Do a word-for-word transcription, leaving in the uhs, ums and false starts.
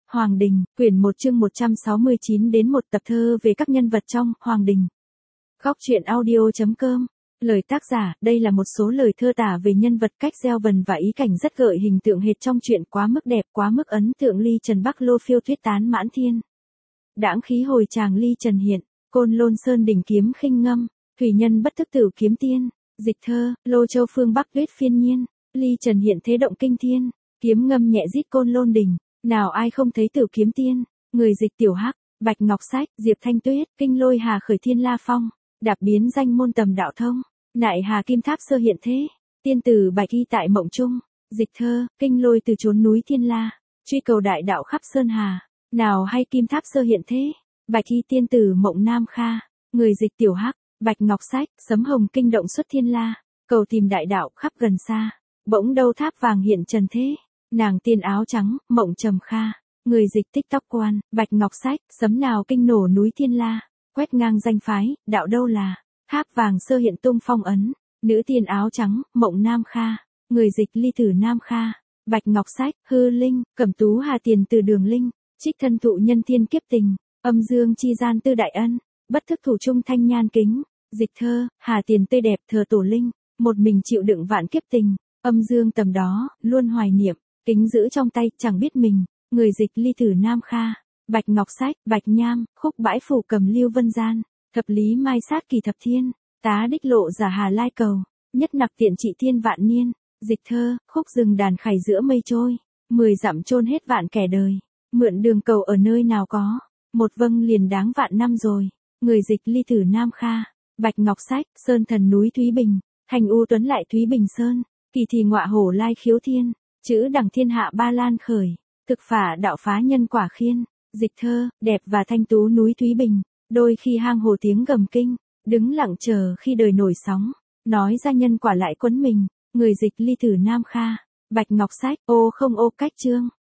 Hoàng Đình, quyển một chương một trăm sáu mươi chín đến một tập thơ về các nhân vật trong Hoàng Đình. Góc truyện audio.com. Lời tác giả, đây là một số lời thơ tả về nhân vật, cách gieo vần và ý cảnh rất gợi hình tượng hệt trong truyện, quá mức đẹp, quá mức ấn tượng. Ly Trần Bắc Lô phiêu thuyết tán mãn thiên. Đãng khí hồi tràng ly trần hiện, Côn Lôn sơn đỉnh kiếm khinh ngâm, thủy nhân bất thức tử kiếm tiên. Dịch thơ, Lô Châu phương Bắc tuyết phiên nhiên, ly trần hiện thế động kinh thiên, kiếm ngâm nhẹ rít Côn Lôn đỉnh. Nào ai không thấy tử kiếm tiên, người dịch Tiểu Hắc, Bạch Ngọc Sách, Diệp Thanh Tuyết, kinh lôi hà khởi thiên la phong, đạp biến danh môn tầm đạo thông, nại hà kim tháp sơ hiện thế, tiên tử Bạch Y tại mộng trung. Dịch thơ, kinh lôi từ chốn núi thiên la, truy cầu đại đạo khắp sơn hà, nào hay kim tháp sơ hiện thế, Bạch Y tiên tử mộng nam kha, người dịch Tiểu Hắc, Bạch Ngọc Sách, sấm hồng kinh động xuất thiên la, cầu tìm đại đạo khắp gần xa, bỗng đâu tháp vàng hiện trần thế. Nàng tiên áo trắng, mộng trầm kha, người dịch tích tóc quan, Bạch Ngọc Sách, sấm nào kinh nổ núi thiên la, quét ngang danh phái, đạo đâu là, tháp vàng sơ hiện tung phong ấn, nữ tiên áo trắng, mộng nam kha, người dịch ly tử nam kha, Bạch Ngọc Sách, hư linh, cẩm tú hà tiền từ đường linh, trích thân thụ nhân thiên kiếp tình, âm dương chi gian tư đại ân, bất thức thủ trung thanh nhan kính. Dịch thơ, hà tiền tươi đẹp thờ tổ linh, một mình chịu đựng vạn kiếp tình, âm dương tầm đó, luôn hoài niệm. Kính giữ trong tay, chẳng biết mình, người dịch ly tử nam kha, Bạch Ngọc Sách, Bạch Nham, khúc bãi phủ cầm lưu vân gian, thập lý mai sát kỳ thập thiên, tá đích lộ giả hà lai cầu, nhất nặc tiện trị thiên vạn niên. Dịch thơ, khúc rừng đàn khải giữa mây trôi, mười dặm chôn hết vạn kẻ đời, mượn đường cầu ở nơi nào có, một vâng liền đáng vạn năm rồi, người dịch ly tử nam kha, Bạch Ngọc Sách, sơn thần núi Thúy Bình, hành u tuấn lại Thúy Bình Sơn, kỳ thì ngọa hổ lai khiếu thiên. Chữ đằng thiên hạ ba lan khởi, thực phả đạo phá nhân quả khiên. Dịch thơ, đẹp và thanh tú núi Thúy Bình, đôi khi hang hồ tiếng gầm kinh, đứng lặng chờ khi đời nổi sóng, nói ra nhân quả lại quấn mình, người dịch ly tử nam kha, Bạch Ngọc Sách, ô không ô cách chương.